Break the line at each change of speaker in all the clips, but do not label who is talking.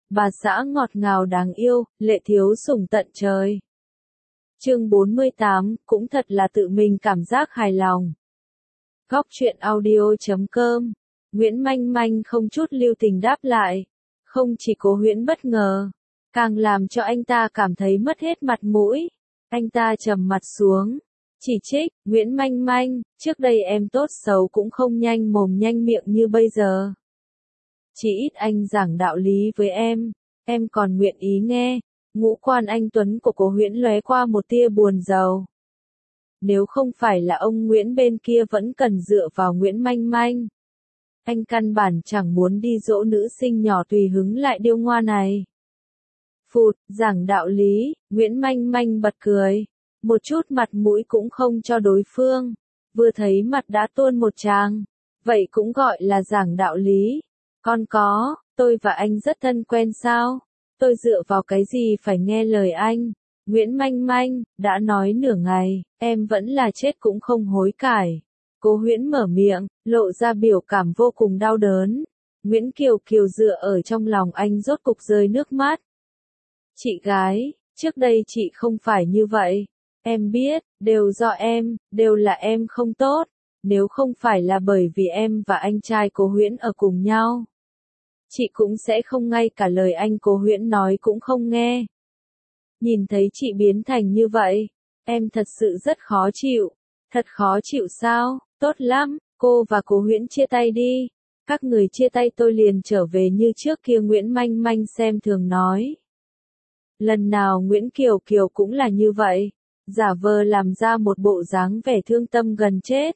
bà xã ngọt ngào đáng yêu, lệ thiếu sủng tận trời. Chương 48, cũng thật là tự mình cảm giác hài lòng. Góc truyện audio.com. Nguyễn Manh Manh không chút lưu tình đáp lại. Không chỉ Cố Huyễn bất ngờ, càng làm cho anh ta cảm thấy mất hết mặt mũi. Anh ta trầm mặt xuống, chỉ trích, Nguyễn Manh Manh, trước đây em tốt xấu cũng không nhanh mồm nhanh miệng như bây giờ. Chỉ ít anh giảng đạo lý với em còn nguyện ý nghe. Ngũ quan anh tuấn của Cố Huyễn lóe qua một tia buồn rầu. Nếu không phải là ông Nguyễn bên kia vẫn cần dựa vào Nguyễn Manh Manh, anh căn bản chẳng muốn đi dỗ nữ sinh nhỏ tùy hứng lại điêu ngoa này. Phụt, giảng đạo lý, Nguyễn Manh Manh bật cười, một chút mặt mũi cũng không cho đối phương, vừa thấy mặt đã tuôn một tràng, vậy cũng gọi là giảng đạo lý. Con có, tôi và anh rất thân quen sao? Tôi dựa vào cái gì phải nghe lời anh? Nguyễn Manh Manh, đã nói nửa ngày, em vẫn là chết cũng không hối cải. Cố Huyễn mở miệng, lộ ra biểu cảm vô cùng đau đớn. Nguyễn Kiều Kiều dựa ở trong lòng anh rốt cục rơi nước mắt. Chị gái, trước đây chị không phải như vậy. Em biết, đều do em, đều là em không tốt. Nếu không phải là bởi vì em và anh trai Cố Huyễn ở cùng nhau, chị cũng sẽ không ngay cả lời anh Cố Huyễn nói cũng không nghe. Nhìn thấy chị biến thành như vậy, em thật sự rất khó chịu. Thật khó chịu sao? Tốt lắm, cô và Cố Huyễn chia tay đi. Các người chia tay tôi liền trở về như trước kia, Nguyễn Manh Manh xem thường nói. Lần nào Nguyễn Kiều Kiều cũng là như vậy, giả vờ làm ra một bộ dáng vẻ thương tâm gần chết.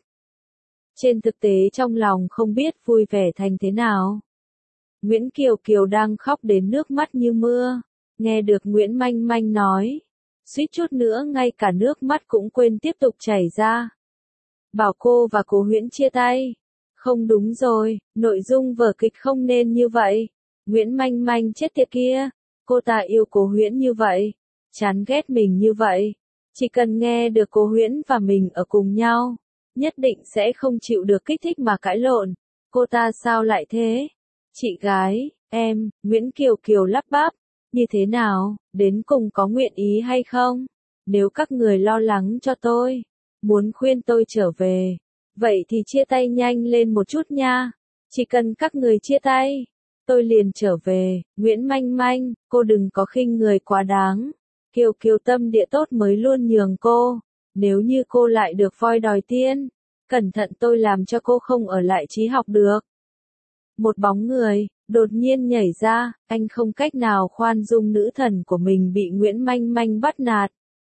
Trên thực tế trong lòng không biết vui vẻ thành thế nào. Nguyễn Kiều Kiều đang khóc đến nước mắt như mưa, nghe được Nguyễn Manh Manh nói, suýt chút nữa ngay cả nước mắt cũng quên tiếp tục chảy ra. Bảo cô và Cố Huyễn chia tay. Không đúng rồi, nội dung vở kịch không nên như vậy. Nguyễn Manh Manh chết tiệt kia, cô ta yêu Cố Huyễn như vậy, chán ghét mình như vậy. Chỉ cần nghe được Cố Huyễn và mình ở cùng nhau, nhất định sẽ không chịu được kích thích mà cãi lộn. Cô ta sao lại thế? Chị gái, em, Nguyễn Kiều Kiều lắp bắp, như thế nào, đến cùng có nguyện ý hay không? Nếu các người lo lắng cho tôi, muốn khuyên tôi trở về, vậy thì chia tay nhanh lên một chút nha. Chỉ cần các người chia tay, tôi liền trở về. Nguyễn Manh Manh, cô đừng có khinh người quá đáng. Kiều Kiều tâm địa tốt mới luôn nhường cô. Nếu như cô lại được voi đòi tiên, cẩn thận tôi làm cho cô không ở lại trí học được. Một bóng người đột nhiên nhảy ra, anh không cách nào khoan dung nữ thần của mình bị Nguyễn Manh Manh bắt nạt.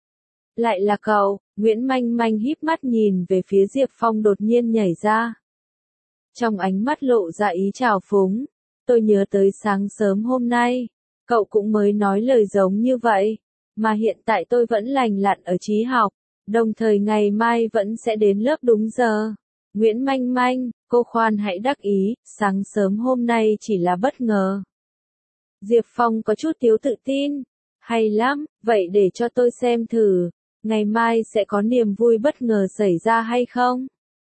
Lại là cậu. Nguyễn Manh Manh híp mắt nhìn về phía Diệp Phong đột nhiên nhảy ra. Trong ánh mắt lộ ra ý trào phúng. Tôi nhớ tới sáng sớm hôm nay, cậu cũng mới nói lời giống như vậy, mà hiện tại tôi vẫn lành lặn ở trí học, đồng thời ngày mai vẫn sẽ đến lớp đúng giờ. Nguyễn Manh Manh, cô khoan hãy đắc ý, sáng sớm hôm nay chỉ là bất ngờ. Diệp Phong có chút thiếu tự tin. Hay lắm, vậy để cho tôi xem thử, ngày mai sẽ có niềm vui bất ngờ xảy ra hay không?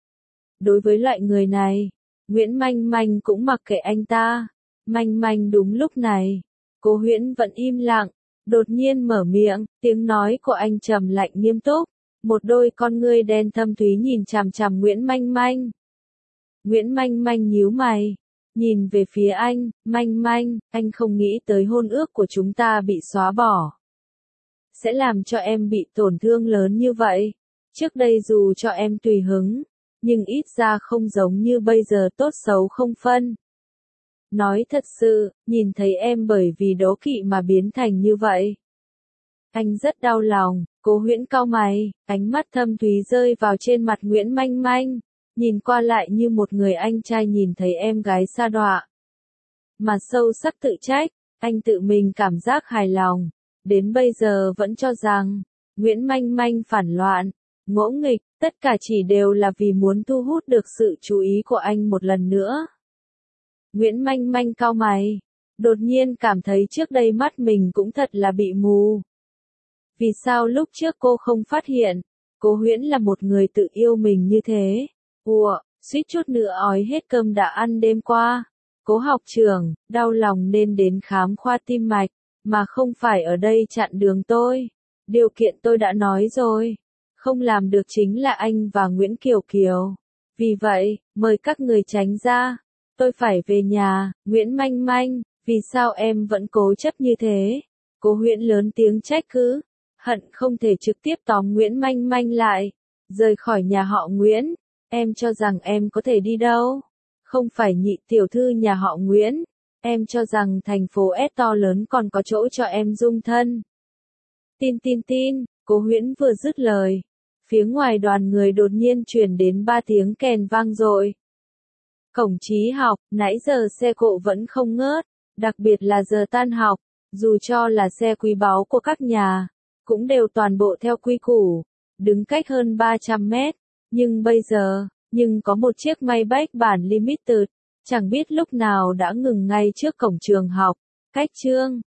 Đối với loại người này, Nguyễn Manh Manh cũng mặc kệ anh ta. Manh Manh đúng lúc này, Cố Huyễn vẫn im lặng, đột nhiên mở miệng, tiếng nói của anh trầm lạnh nghiêm túc, một đôi con ngươi đen thâm thúy nhìn chằm chằm Nguyễn Manh Manh. Nguyễn Manh Manh nhíu mày, nhìn về phía anh, Manh Manh, anh không nghĩ tới hôn ước của chúng ta bị xóa bỏ sẽ làm cho em bị tổn thương lớn như vậy. Trước đây dù cho em tùy hứng, nhưng ít ra không giống như bây giờ tốt xấu không phân. Nói thật sự, nhìn thấy em bởi vì đố kỵ mà biến thành như vậy, anh rất đau lòng. Cố Huyễn cau mày, ánh mắt thâm thúy rơi vào trên mặt Nguyễn Manh Manh, nhìn qua lại như một người anh trai nhìn thấy em gái sa đọa. Mà sâu sắc tự trách, anh tự mình cảm giác hài lòng. Đến bây giờ vẫn cho rằng, Nguyễn Manh Manh phản loạn, ngỗ nghịch, tất cả chỉ đều là vì muốn thu hút được sự chú ý của anh một lần nữa. Nguyễn Manh Manh cau mày, đột nhiên cảm thấy trước đây mắt mình cũng thật là bị mù. Vì sao lúc trước cô không phát hiện, Cố Huyễn là một người tự yêu mình như thế? Suýt chút nữa ói hết cơm đã ăn đêm qua. Cố học trưởng, đau lòng nên đến khám khoa tim mạch, mà không phải ở đây chặn đường tôi. Điều kiện tôi đã nói rồi. Không làm được chính là anh và Nguyễn Kiều Kiều. Vì vậy, mời các người tránh ra. Tôi phải về nhà. Nguyễn Manh Manh, vì sao em vẫn cố chấp như thế? Cố Huyễn lớn tiếng trách cứ. Hận không thể trực tiếp tóm Nguyễn Manh Manh lại. Rời khỏi nhà họ Nguyễn. Em cho rằng em có thể đi đâu? Không phải nhị tiểu thư nhà họ Nguyễn. Em cho rằng thành phố S to lớn còn có chỗ cho em dung thân. Tin, Cố Huyễn vừa dứt lời. Phía ngoài đoàn người đột nhiên truyền đến 3 tiếng kèn vang dội. Cổng Trí học, nãy giờ xe cộ vẫn không ngớt, đặc biệt là giờ tan học, dù cho là xe quý báu của các nhà, cũng đều toàn bộ theo quy củ, đứng cách hơn 300 mét. Nhưng bây giờ, có một chiếc Maybach bản Limited, chẳng biết lúc nào đã ngừng ngay trước cổng trường học. Cách Trương